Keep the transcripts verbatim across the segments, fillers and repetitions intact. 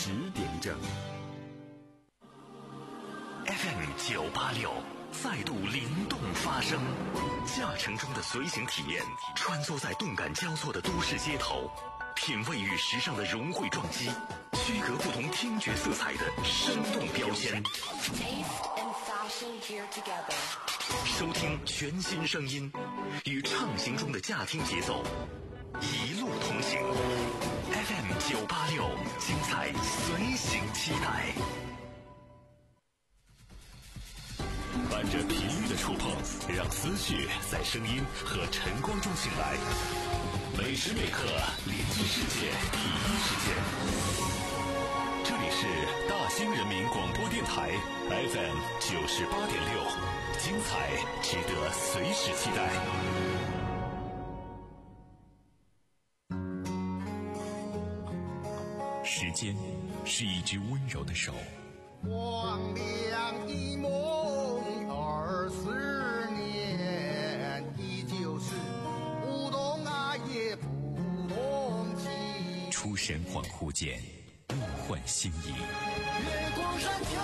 十点整。 F M 九八六再度灵动发声，驾乘中的随行体验，穿梭在动感交错的都市街头，品味与时尚的融汇撞击，区隔不同听觉色彩的生动标签。收听全新声音，与畅行中的驾听节奏，一路同行。F M 九八六，精彩随行期待。伴着频率的触碰，让思绪在声音和晨光中醒来。每时每刻连接世界第一时间。这里是大兴人民广播电台 F M 九十八点六，精彩值得随时期待。时间是一只温柔的手， 光亮一梦二十年，依旧是不懂爱也不懂情。 出神恍惚间，物换星移。 月光山丘，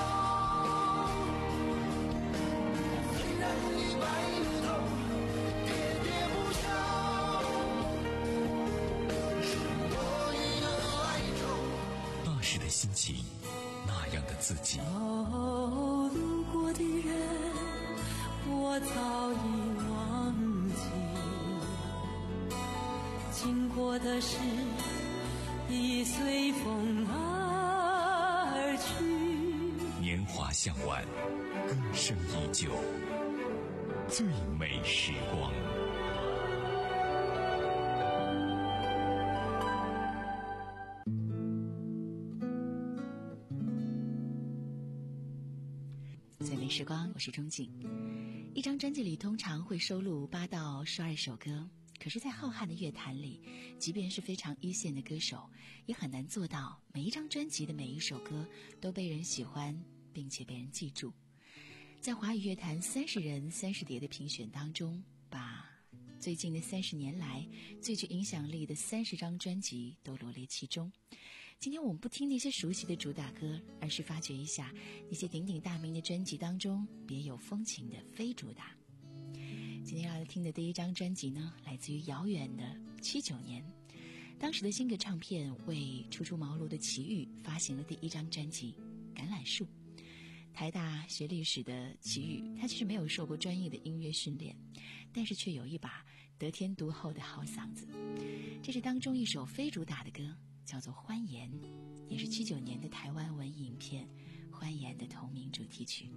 虽然已白如头，喋喋不休，是我一个哀愁。 那时的心情，那样的自己。 哦，路过的人，我早已忘记，经过的事已随风而去。 年华向晚，歌声依旧，最美时光。 最美时光，我是钟景。一张专辑里通常会收录八到十二首歌，可是在浩瀚的乐坛里，即便是非常一线的歌手，也很难做到每一张专辑的每一首歌都被人喜欢并且被人记住。在华语乐坛三十人三十碟的评选当中，把最近的三十年来最具影响力的三十张专辑都罗列其中。今天我们不听那些熟悉的主打歌，而是发掘一下那些鼎鼎大名的专辑当中别有风情的非主打。今天要来听的第一张专辑呢，来自于遥远的七九年，当时的新格唱片为初出茅庐的齐豫发行了第一张专辑《橄榄树》。台大学历史的齐豫，他其实没有受过专业的音乐训练，但是却有一把得天独厚的好嗓子。这是当中一首非主打的歌，叫做《欢颜》，也是七九年的台湾文艺影片《欢颜》的同名主题曲。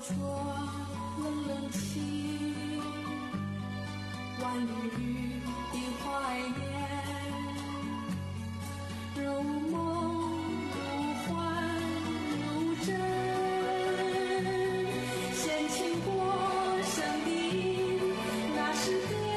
着冷冷清，万语的怀念，如梦如幻如真，掀起过生的那时的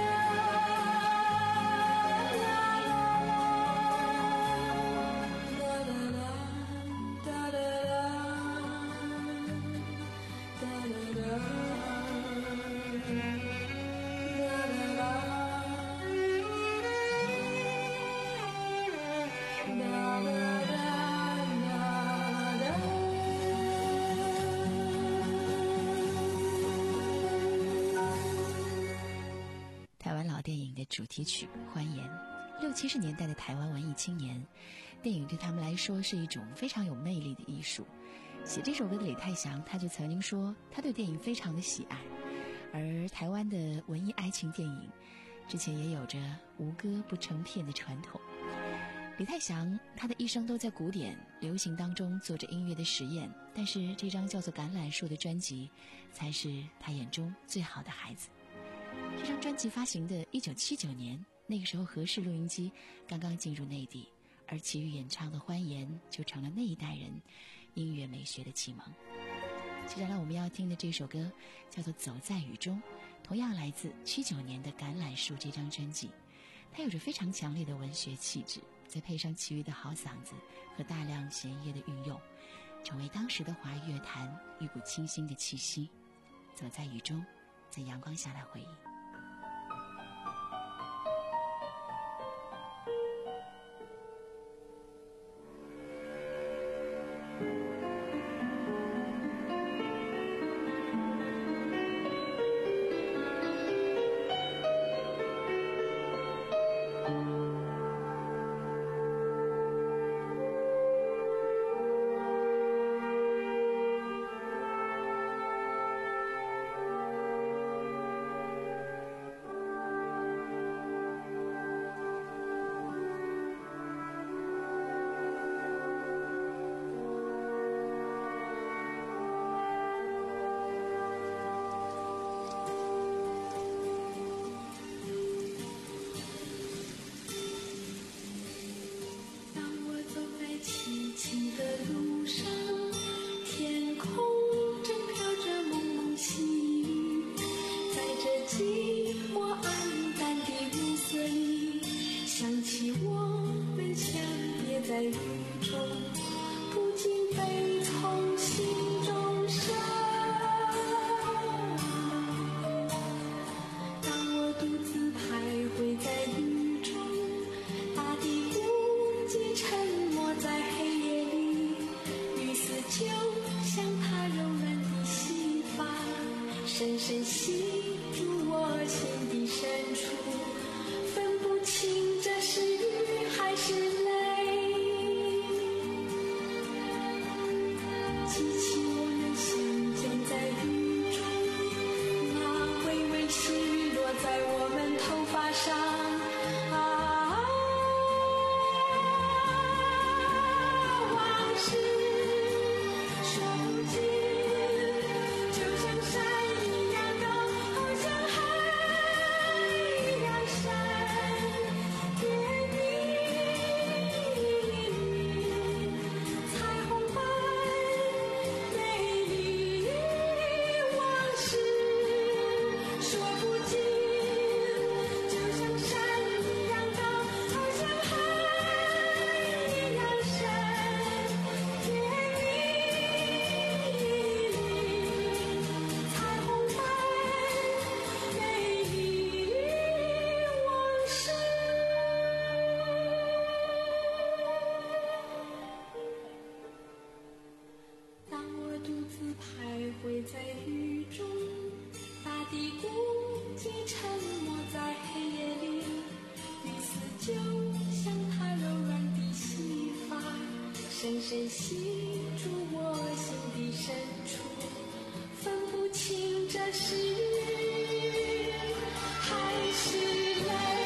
主题曲《欢颜》，六七十年代的台湾文艺青年，电影对他们来说是一种非常有魅力的艺术。写这首歌的李泰祥，他就曾经说，他对电影非常的喜爱。而台湾的文艺爱情电影，之前也有着无歌不成片的传统。李泰祥，他的一生都在古典、流行当中做着音乐的实验，但是这张叫做《橄榄树》的专辑，才是他眼中最好的孩子。这张专辑发行的一九七九年，那个时候和氏录音机刚刚进入内地，而齐豫演唱的《欢颜》就成了那一代人音乐美学的启蒙。接下来我们要听的这首歌叫做《走在雨中》，同样来自七九年的《橄榄树》这张专辑，它有着非常强烈的文学气质，再配上齐豫的好嗓子和大量弦乐的运用，成为当时的华语乐坛一股清新的气息。走在雨中，在阳光下来回忆。深深吸住我心的深处，分不清这是雨还是泪，记起我们相见在雨中，那微微细雨落在我们头发上啊，往事说不尽，就像山一样高，好像海一样深，天明彩虹般美丽，往事说不尽，就像山一样高，好像海一样深，天明彩虹般美丽，往事。当我独自徘徊在雨中，大地孤寂沉默在黑夜里，雨丝就像它柔软的细发，深深吸住我心的深处，分不清这是雨还是泪。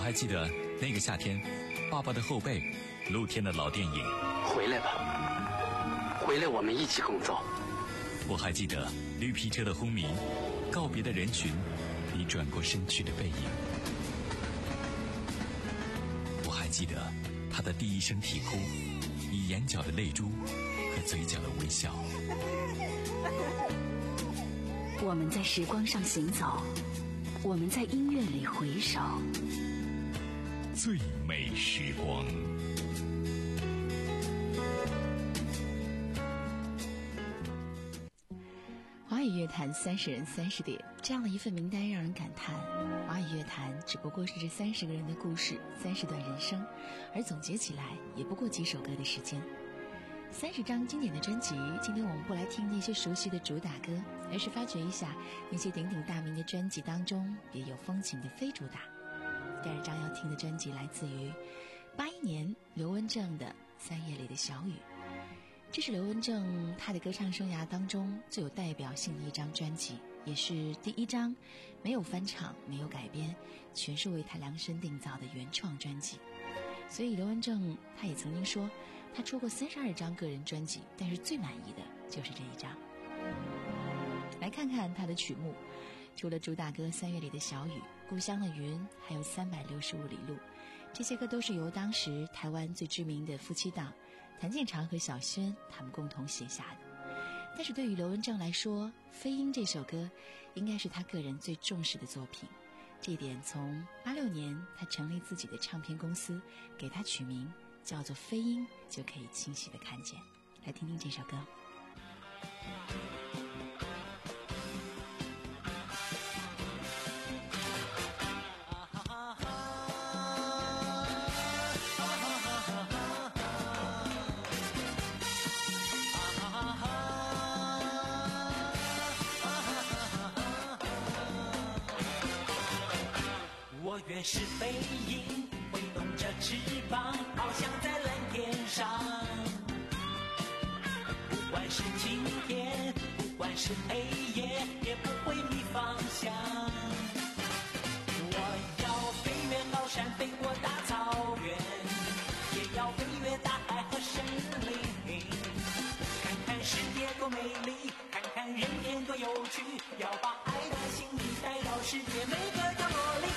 还记得那个夏天，爸爸的后背，露天的老电影。 回来吧，回来我们一起工作。 我还记得绿皮车的轰鸣，告别的人群，你转过身去的背影。我还记得他的第一声啼哭，你眼角的泪珠和嘴角的微笑。 我们在时光上行走，我们在音乐里回首， 最美时光。 华语乐坛三十人三十点，这样的一份名单让人感叹，华语乐坛只不过是这三十个人的故事，三十段人生，而总结起来也不过几首歌的时间。三十张经典的专辑，今天我们不来听那些熟悉的主打歌，而是发掘一下那些鼎鼎大名的专辑当中别有风情的非主打。第二张要听的专辑来自于八一年刘文正的《三月里的小雨》，这是刘文正他的歌唱生涯当中最有代表性的一张专辑，也是第一张没有翻唱、没有改编，全是为他量身定造的原创专辑。所以刘文正他也曾经说，他出过三十二张个人专辑，但是最满意的就是这一张。来看看他的曲目，除了主打歌《三月里的小雨》、《故乡的云》，还有《三百六十五里路》，这些歌都是由当时台湾最知名的夫妻档谭健常和小轩他们共同写下的。但是对于刘文正来说，《飞鹰》这首歌应该是他个人最重视的作品。这一点从八六年他成立自己的唱片公司，给他取名叫做飞鹰，就可以清晰地看见。来听听这首歌。 我原是飞鹰，挥动着翅膀，翱翔在蓝天上。不管是晴天，不管是黑夜，也不会迷方向。我要飞越高山，飞过大草原，也要飞越大海和森林。看看世界多美丽，看看人间多有趣，要把爱的心意带到世界每个角落里。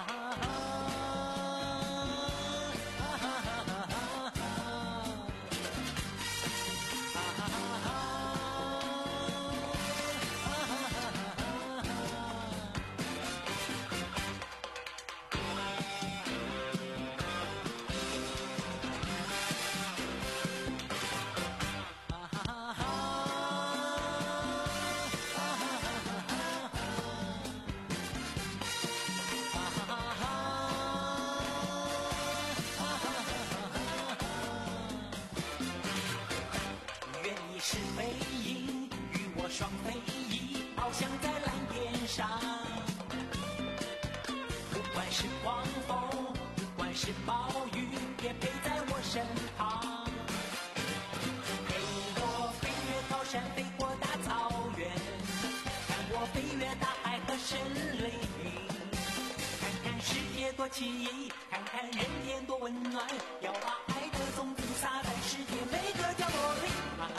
是飞鹰，与我双飞翼，翱翔在蓝天上。不管是狂风，不管是暴雨，也陪在我身旁。陪我飞越高山，飞过大草原，看我飞越大海和森林。看看世界多奇异，看看人间多温暖，要把爱的种子撒在世界每个角落里。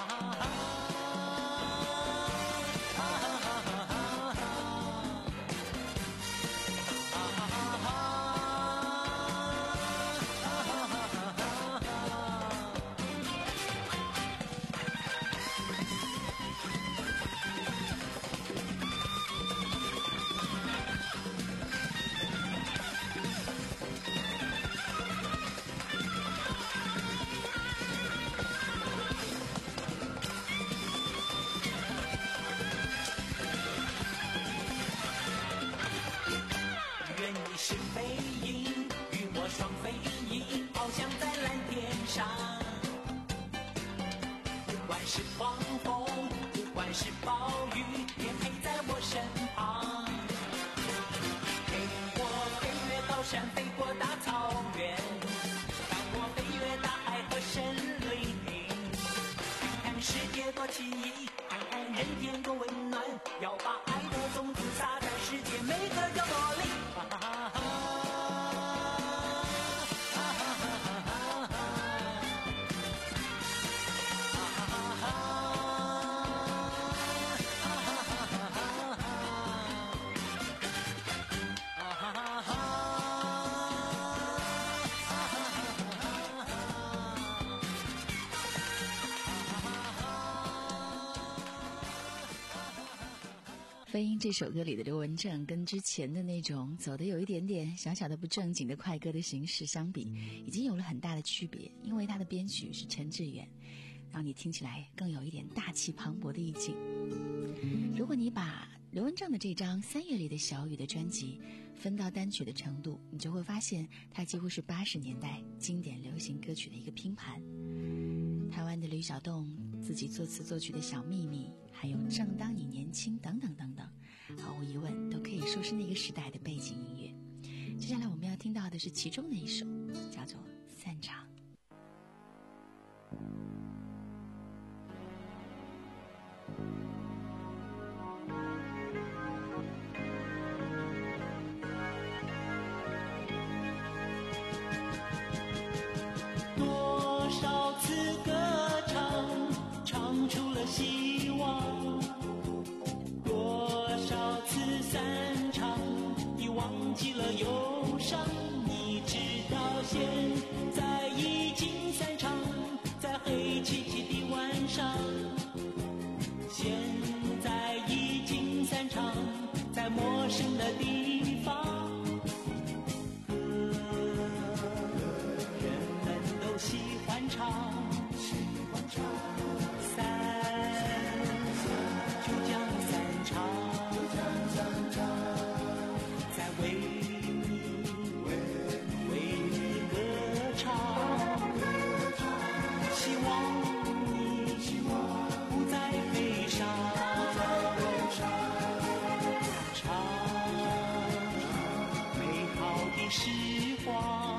是飞鹰，与我双飞翼，翱翔在蓝天上。不管是狂风，不管是暴雨，也陪在我身旁。陪我飞越高山，飞过大草原，看我飞越大海和森林。看看世界多奇异，看看人间多温暖，要把爱的种子撒在世界每个角落里。啊飞鹰这首歌里的刘文正跟之前的那种走的有一点点小小的不正经的快歌的形式相比，已经有了很大的区别，因为他的编曲是陈志远，让你听起来更有一点大气磅礴的意境。如果你把刘文正的这张三月里的小雨的专辑分到单曲的程度，你就会发现它几乎是八十年代经典流行歌曲的一个拼盘。台湾的吕小栋自己作词作曲的小秘密，还有正当你年轻等等等等，毫无疑问都可以说是那个时代的背景音乐。接下来我们要听到的是其中的一首，叫做散场。 多少次歌唱，唱出了希望；多少次散场，你忘记了忧伤。你知道现在已经散场，在黑漆漆的晚上。现在已经散场，在陌生的地方。喜欢唱，喜欢唱，散就将散场，就将散场，在为你为你歌唱，希望你希望不再悲伤，唱美好的时光。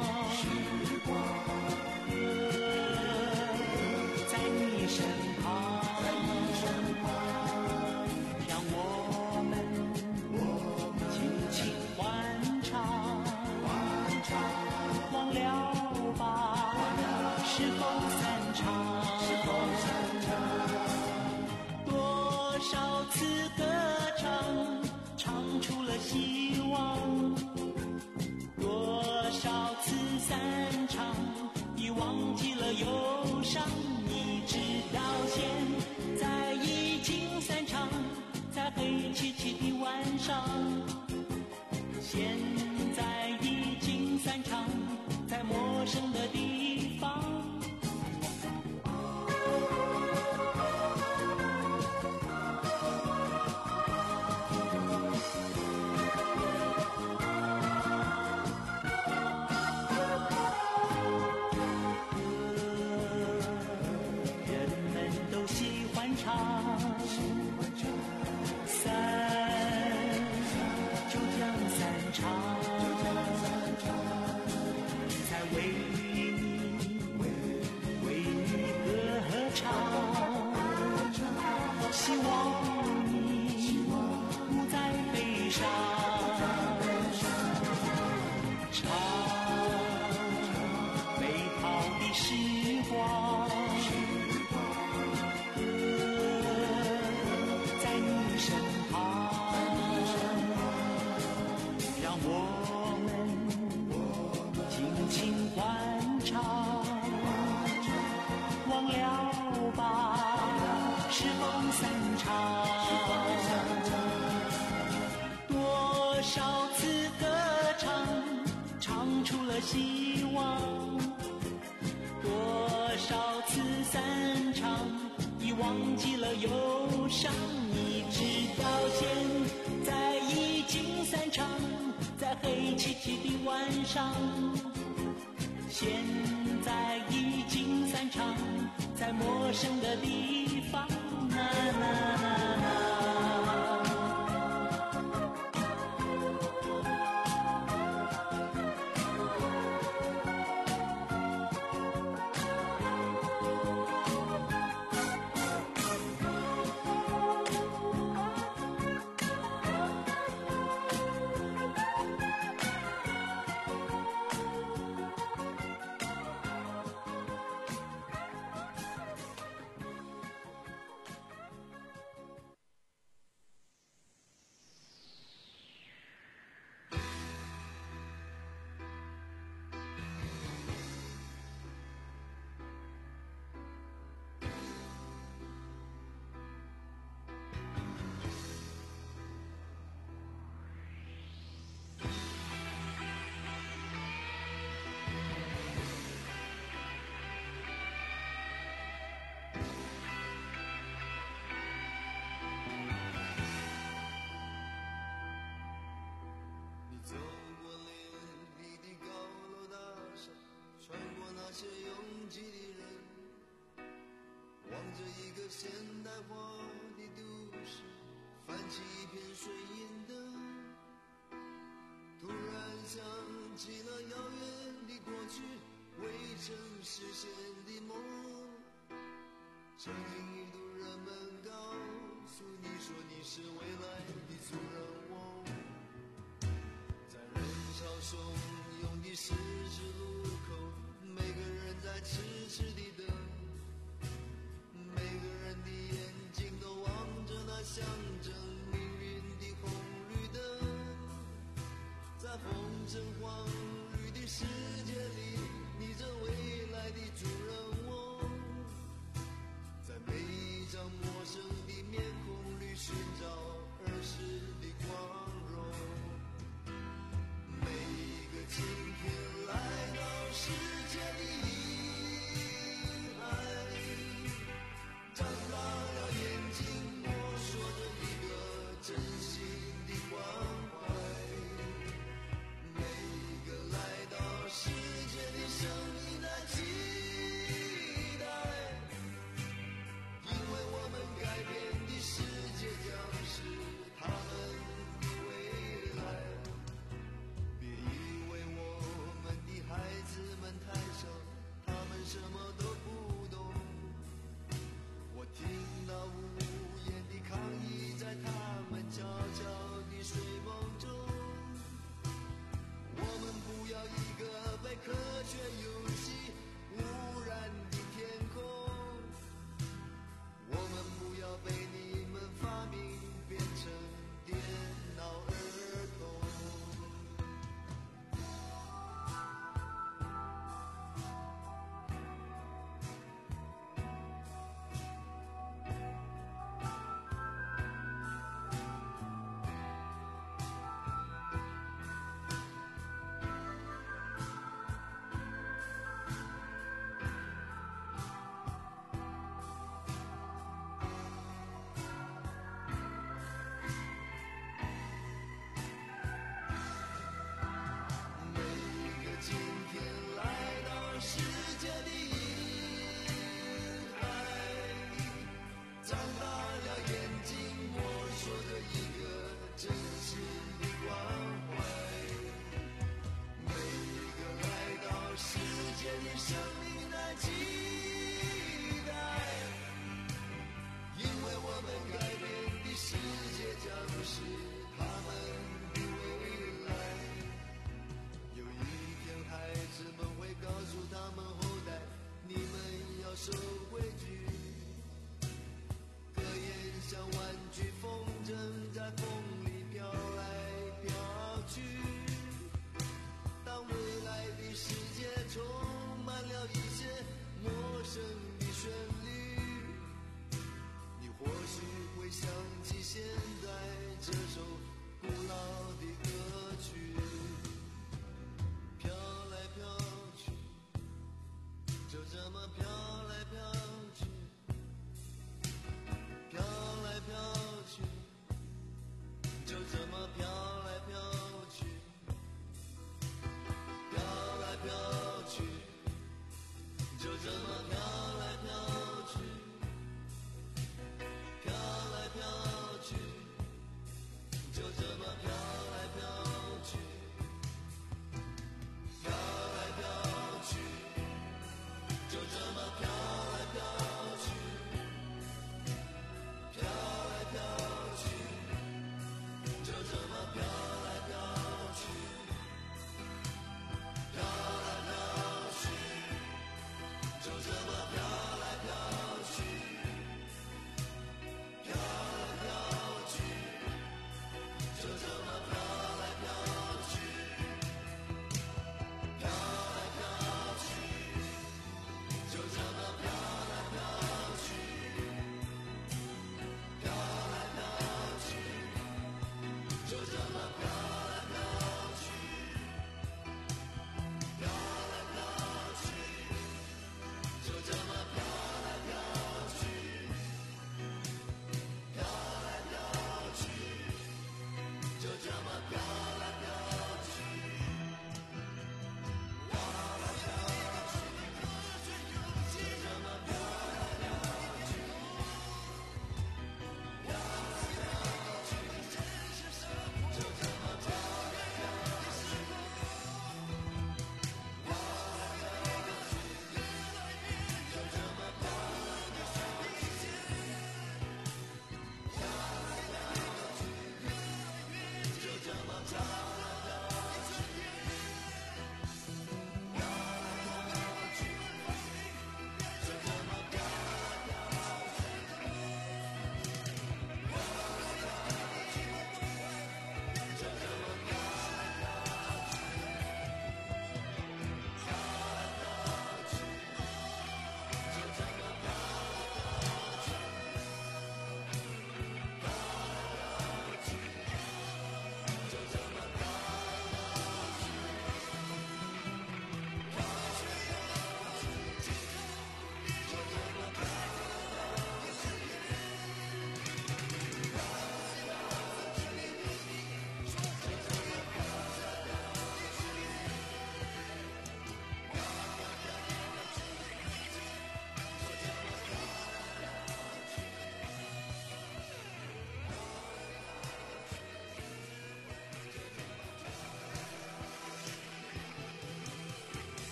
身旁，在你身旁，让我们我们轻轻欢唱，欢唱，忘了吧，是否散场？是否散场？多少次歌唱，唱出了希望；多少次散场，已忘记了忧伤。到现在已经散场，在黑漆漆的晚上。现在已经散场，在陌生的地方。希望，多少次散场，已忘记了忧伤。你知道现在已经散场，在黑漆漆的晚上。现在已经散场，在陌生的地方。啦啦啦啦个现代化的都市泛起一片水银灯，突然想起了遥远的过去，未曾实现的梦。曾经一度人们告诉你说你是未来的主人翁，在人潮汹涌的十字路口，每个人在痴痴地等，每个人的眼睛都望着那象征命运的红绿灯。在红橙黄绿的世界里，你这未来的主人翁，在每一张陌生的面孔里寻找儿时的光荣。每一个今天来到世界里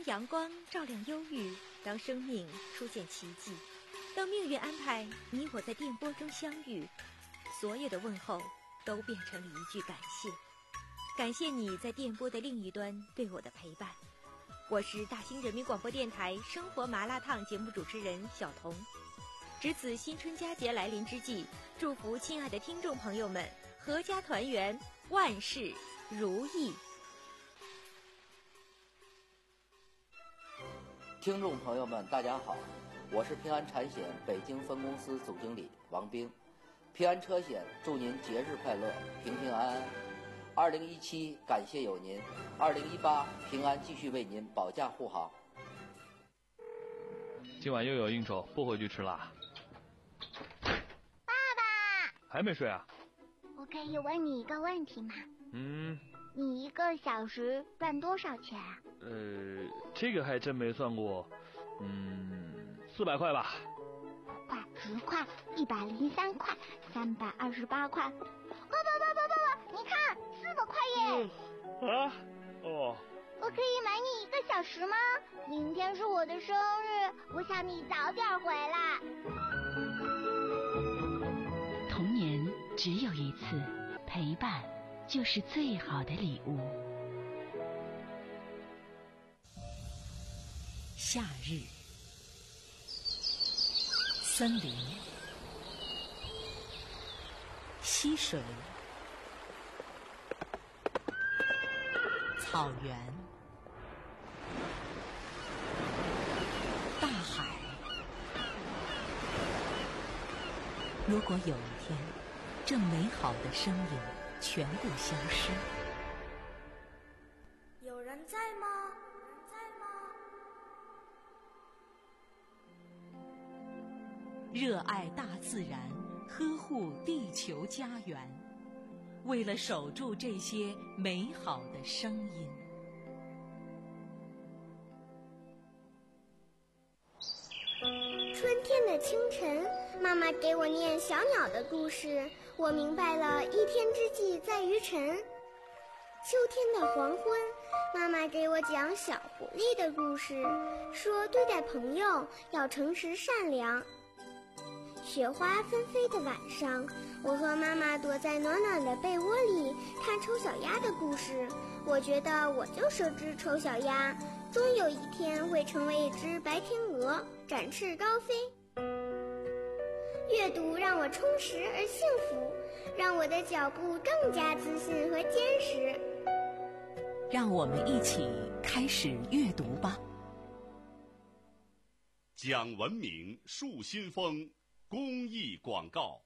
当阳光照亮忧郁，当生命出现奇迹，当命运安排你我在电波中相遇，所有的问候都变成了一句感谢。感谢你在电波的另一端对我的陪伴。我是大兴人民广播电台生活麻辣烫节目主持人小彤。值此新春佳节来临之际，祝福亲爱的听众朋友们阖家团圆，万事如意。 听众朋友们大家好，我是平安产险北京分公司总经理王兵。平安车险祝您节日快乐，平平安安。二零一七感谢有您，二零一八平安继续为您保驾护航。 今晚又有应酬，不回去吃啦。 爸爸还没睡啊？ 我可以问你一个问题吗？ 嗯， 你一个小时赚多少钱啊？ 呃，这个还真没算过，嗯，四百块吧。 五块、十块、一百零三块、三百二十八块。爸爸爸爸爸爸，你看，四百块耶！ 嗯、啊，哦。 我可以买你一个小时吗？明天是我的生日，我想你早点回来。 童年只有一次，陪伴就是最好的礼物。夏日，森林，溪水，草原，大海。如果有一天，这美好的声音全部消失， 有人在吗？在吗？ 热爱大自然，呵护地球家园，为了守住这些美好的声音。 春天的清晨，妈妈给我念小鸟的故事，我明白了一天之计在于晨。秋天的黄昏，妈妈给我讲小狐狸的故事，说对待朋友要诚实善良。雪花纷飞的晚上，我和妈妈躲在暖暖的被窝里看丑小鸭的故事，我觉得我就是只丑小鸭，终有一天会成为一只白天鹅，展翅高飞。阅读让我充实而幸福，让我的脚步更加自信和坚实。 让我们一起开始阅读吧。 讲文明树新风公益广告。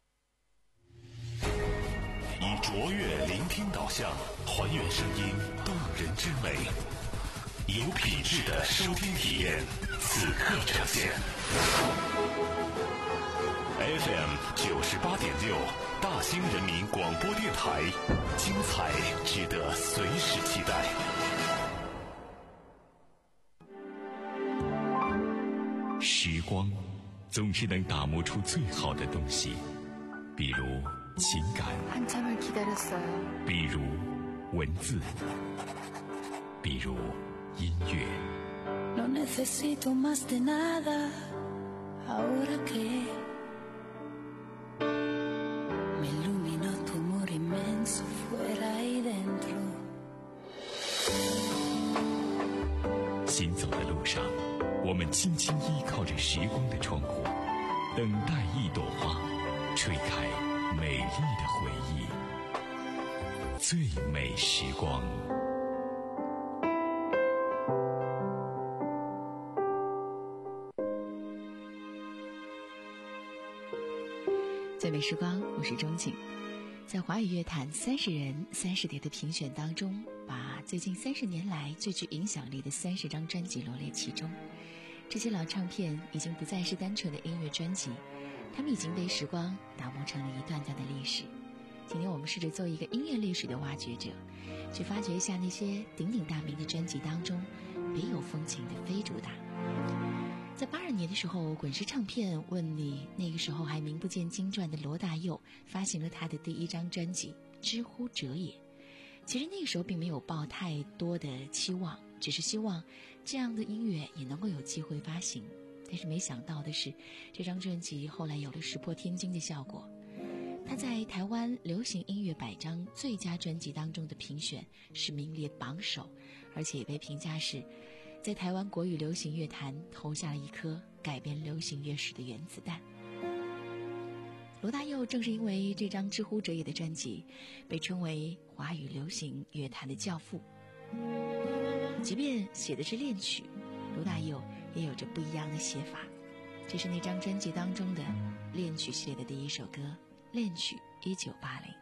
以卓越聆听导向，还原声音动人之美，有品质的收听体验，此刻呈现。F M 九十八点六，大兴人民广播电台，精彩值得随时期待。 时光总是能打磨出最好的东西，比如情感，比如文字，比如音乐。 No necesito más de nada, ahora que me iluminó tu amor inmenso fuera y dentro。 行走的路上，我们轻轻依靠着时光的窗户，等待一朵花吹开美丽的回忆。最美时光。 最美时光，我是钟景。在华语乐坛三十人三十碟的评选当中，把最近三十年来最具影响力的三十张专辑罗列其中。这些老唱片已经不再是单纯的音乐专辑，它们已经被时光打磨成了一段段的历史。今天我们试着做一个音乐历史的挖掘者，去发掘一下那些鼎鼎大名的专辑当中别有风情的非主打。在八二年的时候，滚石唱片问你那个时候还名不见经传的罗大佑发行了他的第一张专辑《知乎者也》。其实那个时候并没有抱太多的期望，只是希望这样的音乐也能够有机会发行。但是没想到的是，这张专辑后来有了石破天惊的效果。他在台湾流行音乐百张最佳专辑当中的评选是名列榜首，而且也被评价是在台湾国语流行乐坛投下了一颗改变流行乐史的原子弹。罗大佑正是因为这张《知乎者也》的专辑，被称为华语流行乐坛的教父。即便写的是恋曲，罗大佑也有着不一样的写法。这是那张专辑当中的恋曲系列的第一首歌《恋曲一九八零》。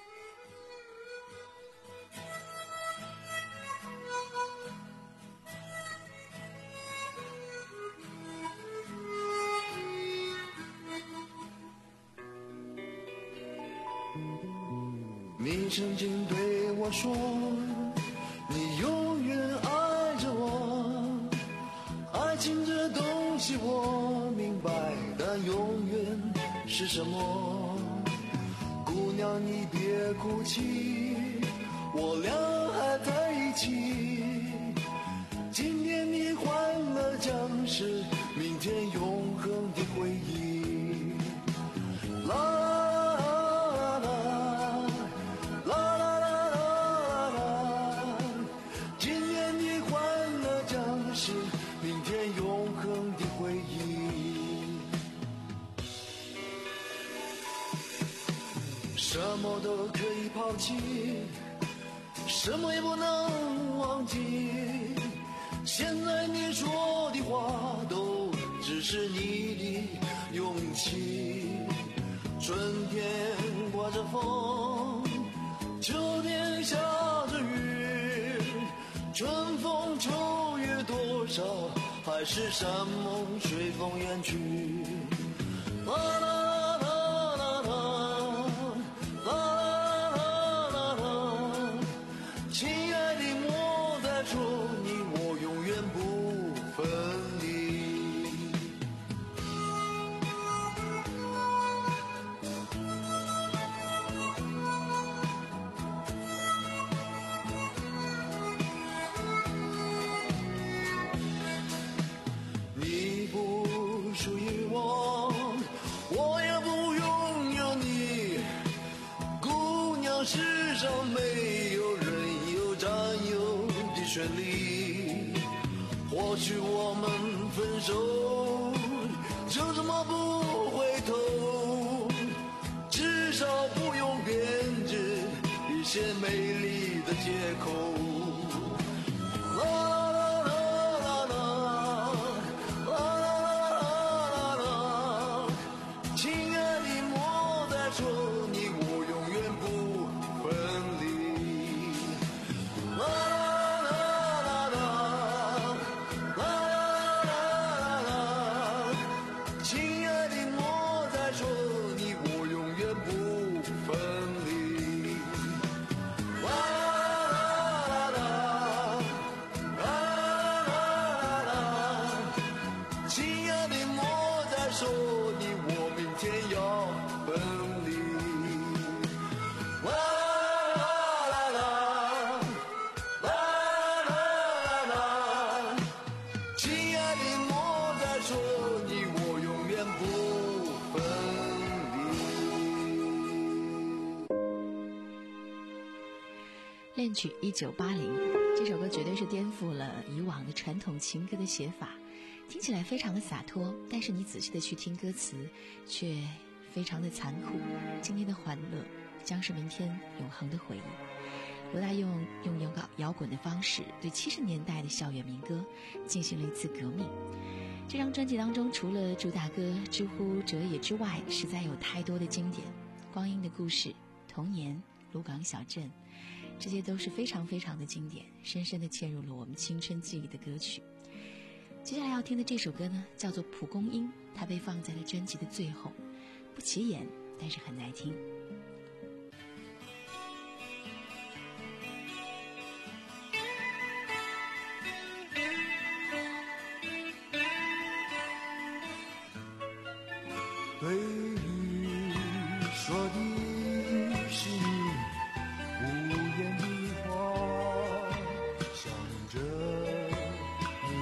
你曾经对我说，你永远爱着我，爱情这东西我明白，但永远是什么？姑娘你别哭泣，我俩还在一起。今天你欢乐将是明天永恒的回忆。啦什么都可以抛弃，什么也不能忘记。现在你说的话都只是你的勇气。春天刮着风，秋天下着雨，春风秋月多少，还是山盟随风远去。啦啦世上没有人有占有的权利，或许我们分手就这么不回头，至少不用编织一些美丽的借口。 恋曲一九八零，这首歌绝对是颠覆了以往的传统情歌的写法，听起来非常的洒脱，但是你仔细的去听歌词，却非常的残酷。今天的欢乐将是明天永恒的回忆。罗大佑用摇摇滚的方式对七十年代的校园民歌进行了一次革命。这张专辑当中，除了主打歌《知乎者也》之外，实在有太多的经典，《光阴的故事》、《童年》、《鹿港小镇》，这些都是非常非常的经典，深深地嵌入了我们青春记忆的歌曲。接下来要听的这首歌呢，叫做《蒲公英》，它被放在了专辑的最后，不起眼，但是很耐听。 对你说的是你无言的话，想着你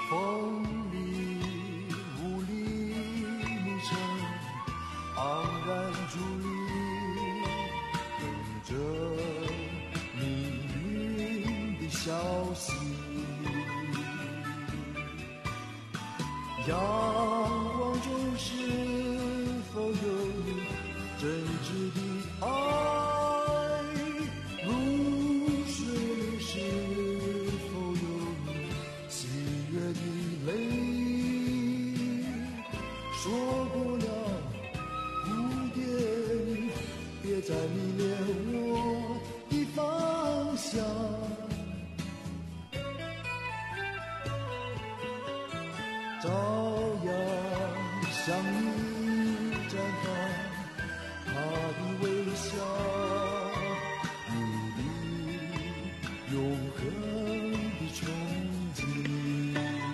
风里雾里迷城，昂然伫立，等着命运的消息。仰望中是否有你真挚的爱？入睡里是否有你喜悦的泪？说过了蝴蝶，你别再迷恋我的方向。朝阳向你绽放它的微笑，你的永恒的憧憬。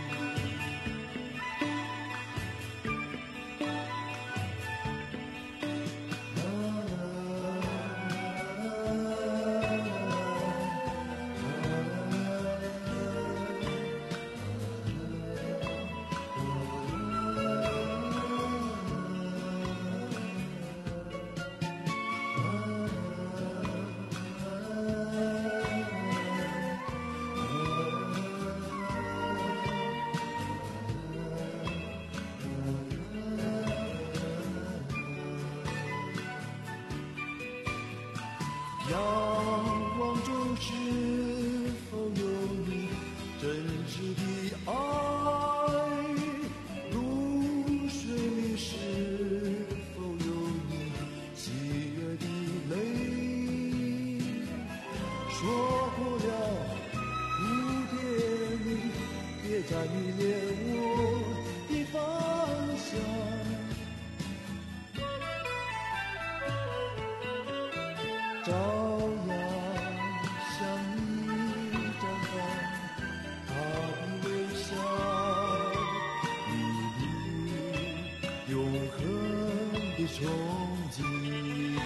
仰望中是否有你真挚的爱？入睡里是否有你喜悦的泪？说过了蝴蝶，你别再迷恋我的方向。朝阳向你绽放它的微笑，你的永恒的憧憬。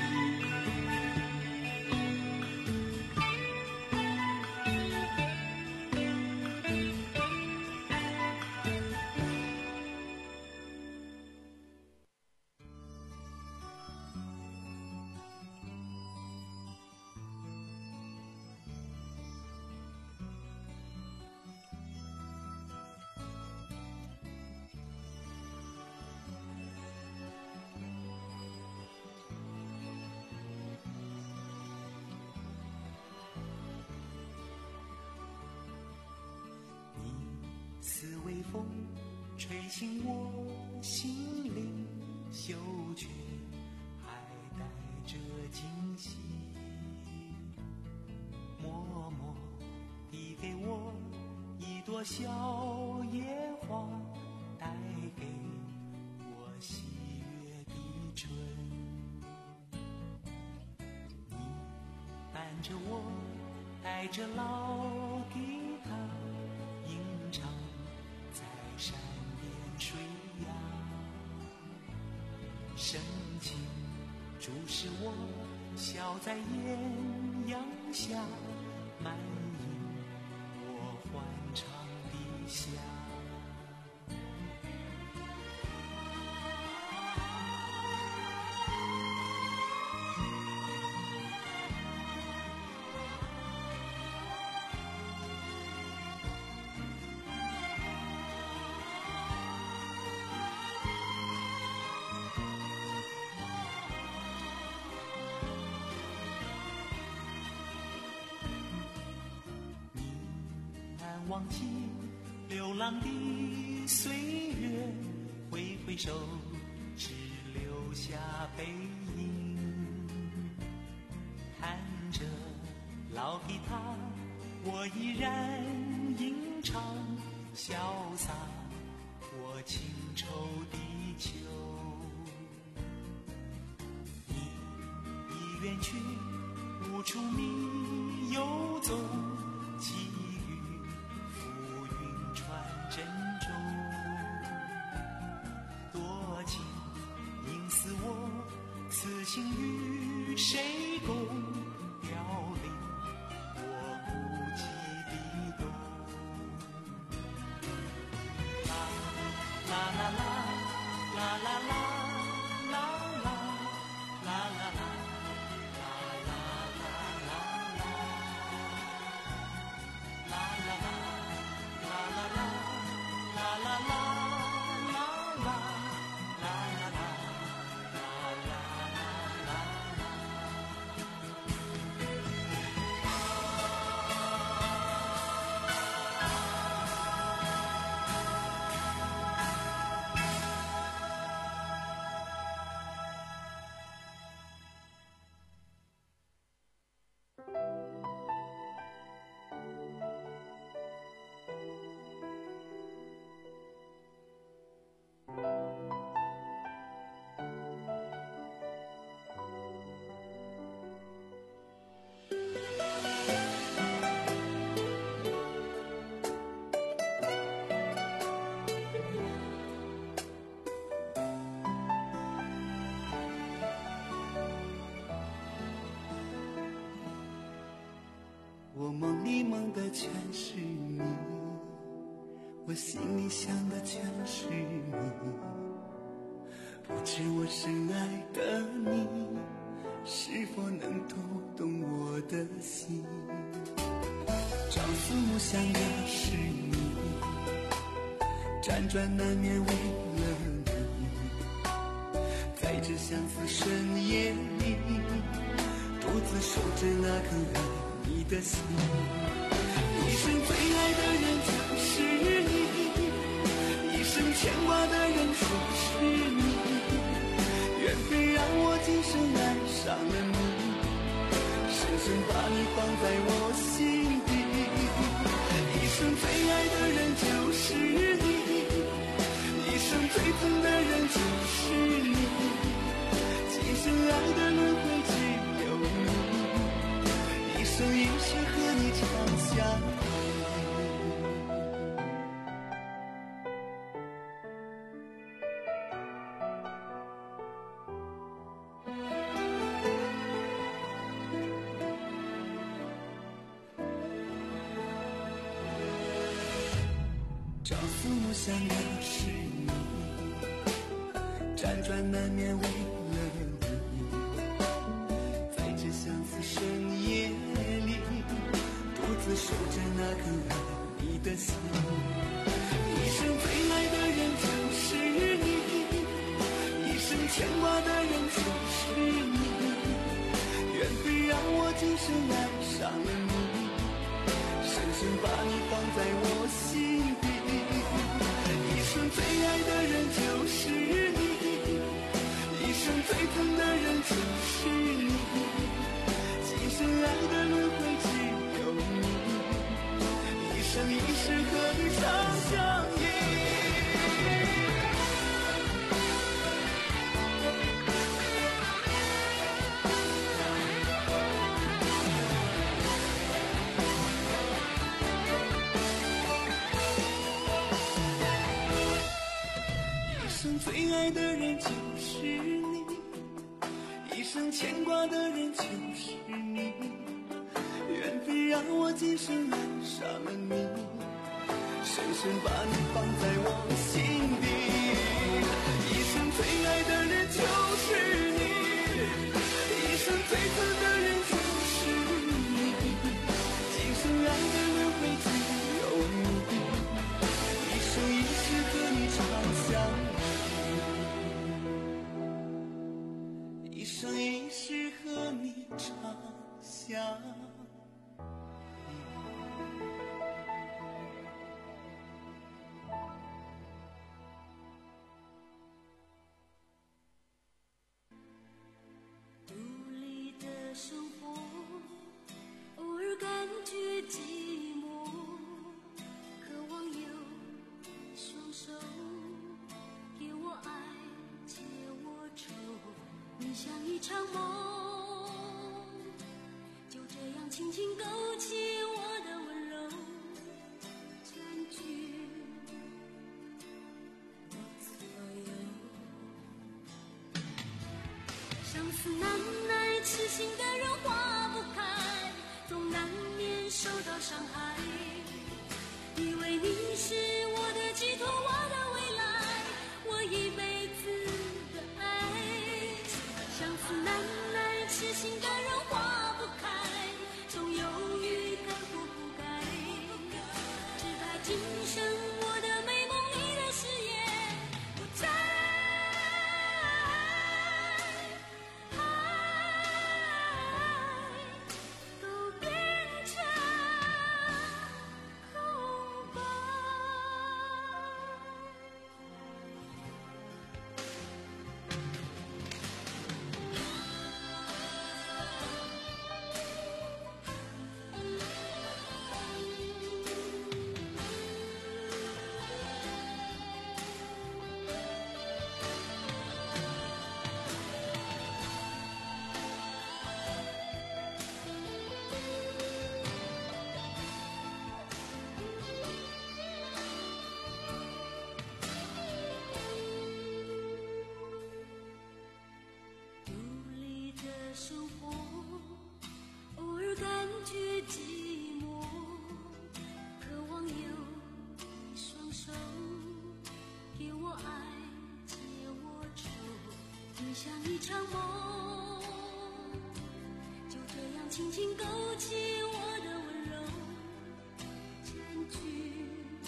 似微风吹醒我心灵，嗅觉还带着惊喜，默默递给我一朵小野花，带给我喜悦的春。你伴着我，带着老吉他，吟唱在山边水呀，深情注视我，笑在艳阳下，满盈我欢畅的夏。忘记流浪的岁月，挥挥手，只留下背影。弹着老吉他，我依然吟唱，潇洒我情愁的秋。你已远去，无处觅游踪，寄予浮云传珍重。多情应似我，此情与谁共？凋零我孤寂的冬。 梦里梦的全是你，我心里想的全是你，不知我深爱的你是否能读懂我的心。朝思暮想的是你，辗转难眠为了你，在这相思深夜里独自守着那颗爱你的心。一生最爱的人就是你，一生牵挂的人就是你，缘分让我今生爱上了你，深深把你放在我心底。一生最爱的人就是你，一生最疼的人就是你，今生爱的轮回只有你，一生一世和你长相朝思暮想的是你，辗转难眠为了你，在这相思深夜里独自守着那颗爱你的心。一生最爱的人就是你，一生牵挂的人就是你，缘分让我今生爱上了你，深深把你放在我心底。一生最爱的人就是你，一生最疼的人就是你，今生爱的轮回只有你，一生一世和你长相依。最爱的人就是你，一生牵挂的人就是你，缘分让我今生爱上了你，深深把你放在我心底。一生最爱的人就是你，一生最疼的人就是你，今生爱的轮回只有你，一生一世和你长相一生一世和你长相独立的生活，偶尔感觉寂寞，渴望有双手给我爱，解我愁。你像一场梦，就这样轻轻勾起我的温柔，占据我左右。相思难耐，痴心的人化不开，总难免受到伤害。以为你是我的寄托，我的未来，我一辈子的爱。相思难耐，痴心的人化不开，总犹豫该或不该，只怕今生我的美梦里的誓言不再，都变成空白。 轻轻勾起我的温柔，占据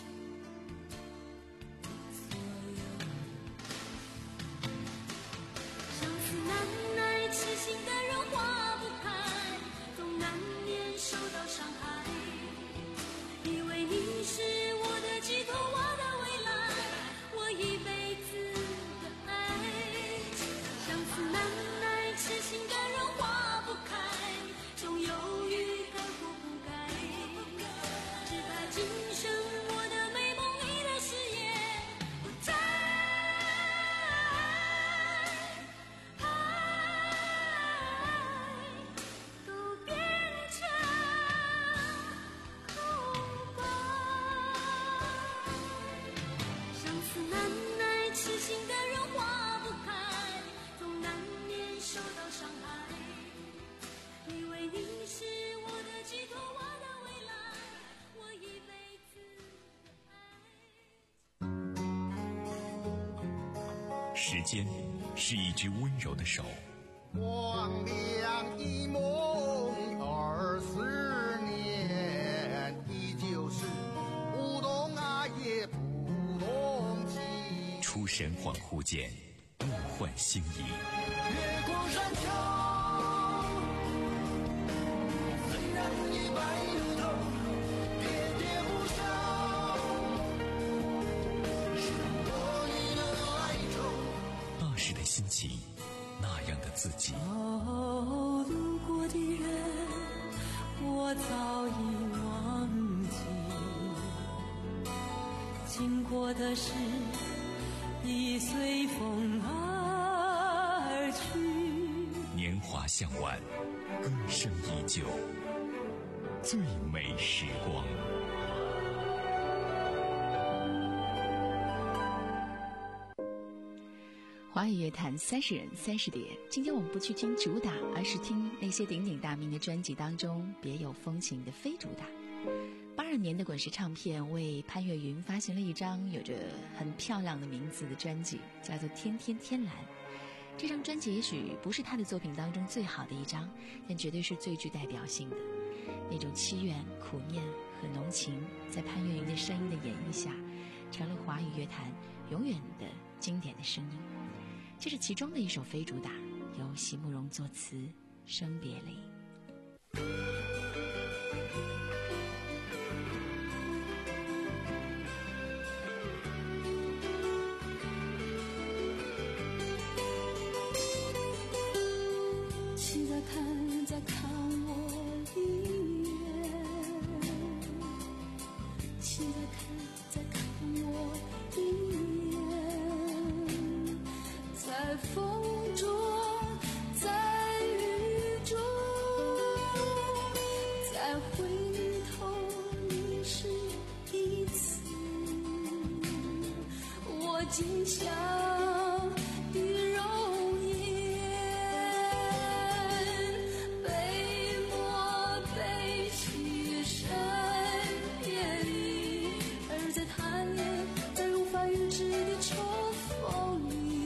所有。相思难耐，痴心的人化不开，总难免受到伤害。以为你是我的寄托，我的未来，我一辈子的爱。相思难耐，痴心的人化不开，总犹豫该或不该。只怕今生我的美梦里的誓言不再。 时间是一只温柔的手， 光亮一梦二十年，依旧是不懂啊也不懂情。 出神恍惚间，梦幻星移。 月光山丘，虽然已白了头，喋喋不休，是我你的哀愁。 那时的心情，那样的自己。 哦，路过的人，我早已忘记，经过的事已随风而去。 年华向晚，歌声依旧，最美时光。 华语乐坛三十人三十碟，今天我们不去听主打，而是听那些鼎鼎大名的专辑当中别有风情的非主打。八二年的滚石唱片为潘越云发行了一张有着很漂亮的名字的专辑，叫做《天天天蓝》。这张专辑也许不是他的作品当中最好的一张，但绝对是最具代表性的。那种凄怨、苦念和浓情，在潘越云的声音的演绎下，成了华语乐坛永远的经典的声音。这是其中的一首非主打，由席慕容作词，《生别离》。 请再看，再看我一眼，请再看，再看我一眼，在风中，在雨中，再回头凝视一次，我今宵的容颜，被墨被牺牲别离，而在他年在无法预知的秋风里，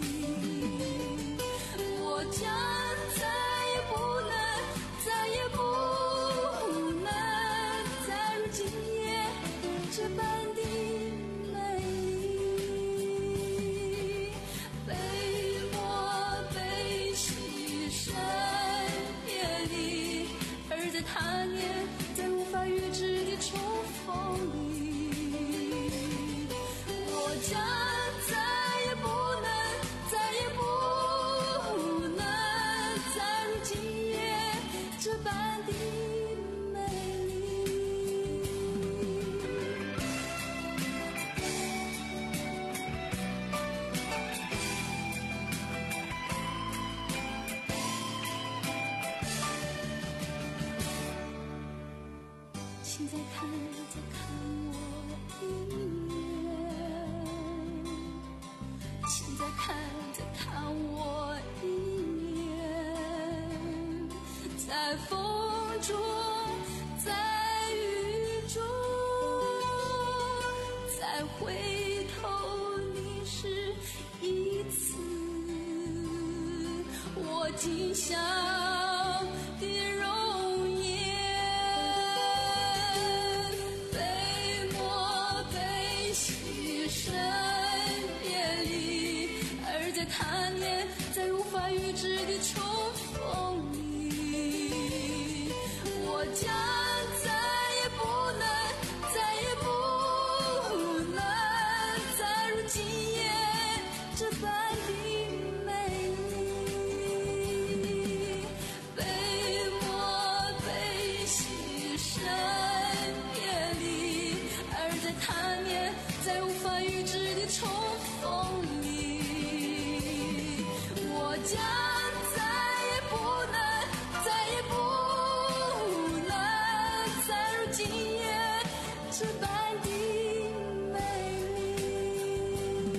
我将再也不能，再也不能再如今夜这般的美丽，被墨被牺牲别离，而在他年在无法预知的秋风里，我将再也不能，再也不能再如今夜这般的美丽。请再看，再看我一眼，请再看，再看我一眼，在风中，在雨中，再回头凝视一次，我今宵的容颜。 牺牲别离，而在贪恋在无法预知的重逢里，我将再也不能再也不能再如今夜这般的美丽，被我被牺牲别离，而在贪恋在无法预知的重逢里，我将再也不能再也不能再如今夜这般的美丽。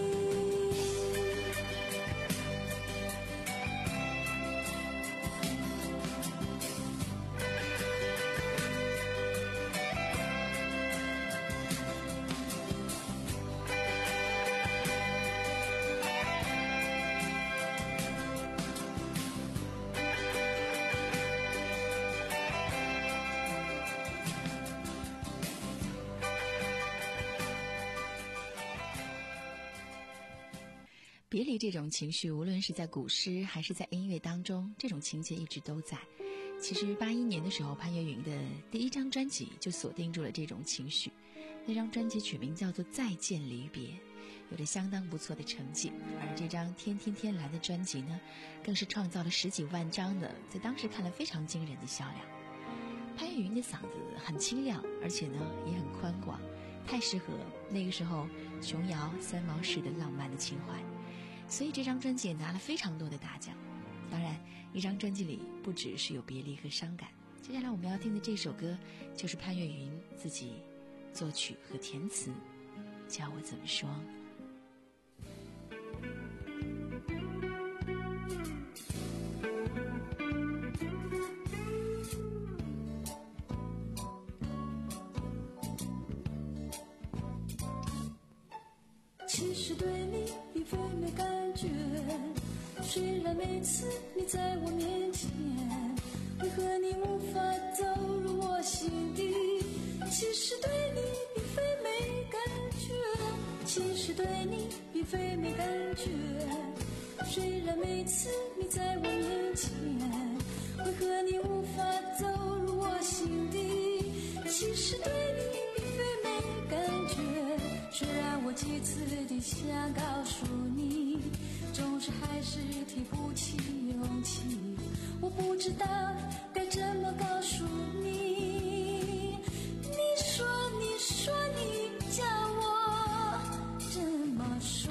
别离这种情绪，无论是在古诗还是在音乐当中，这种情节一直都在。其实八一年的时候，潘越云的第一张专辑就锁定住了这种情绪，那张专辑取名叫做《再见离别》，有着相当不错的成绩。而这张《天天天蓝》的专辑呢，更是创造了十几万张的，在当时看来非常惊人的销量。潘越云的嗓子很清亮，而且呢也很宽广，太适合那个时候琼瑶三毛式的浪漫的情怀。所以这张专辑也拿了非常多的大奖。当然，一张专辑里不只是有别离和伤感。接下来我们要听的这首歌，就是潘越云自己作曲和填词，教我怎么说。 其实对你并非没感觉，虽然每次你在我面前，为何你无法走入我心底？其实对你并非没感觉，其实对你并非没感觉，虽然每次你在我面前，为何你无法走入我心底？其实对你并非没感觉，虽然我几次地想告诉你，总是还是提不起勇气。我不知道该怎么告诉你，你说你说你叫我怎么说。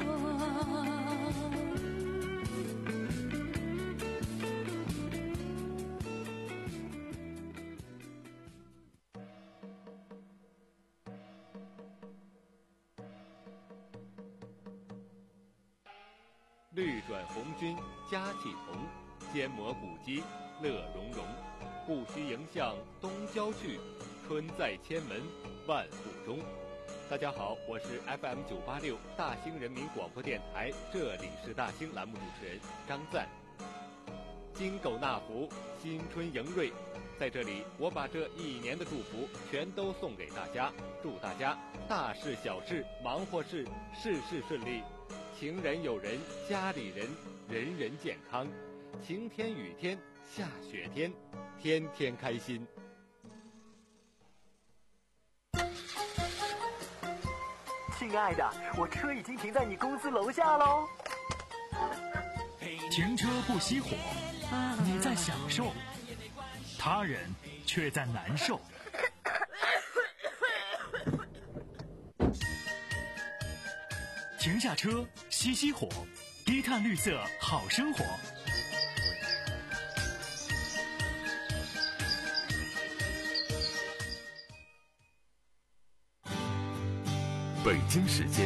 绿转红军佳气同，坚磨古肌乐融融。不须迎向东郊去，春在千门万户中。大家好，我是 F M 九八六大兴人民广播电台，这里是大兴栏目主持人张赞。金狗纳福，新春迎瑞，在这里我把这一年的祝福全都送给大家，祝大家大事小事忙活事事事顺利，情人友人家里人人人健康，晴天雨天下雪天天天开心。 亲爱的，我车已经停在你公司楼下喽。 停车不熄火，你在享受，他人却在难受。停下车，熄熄火，低碳绿色好生活。 北京时间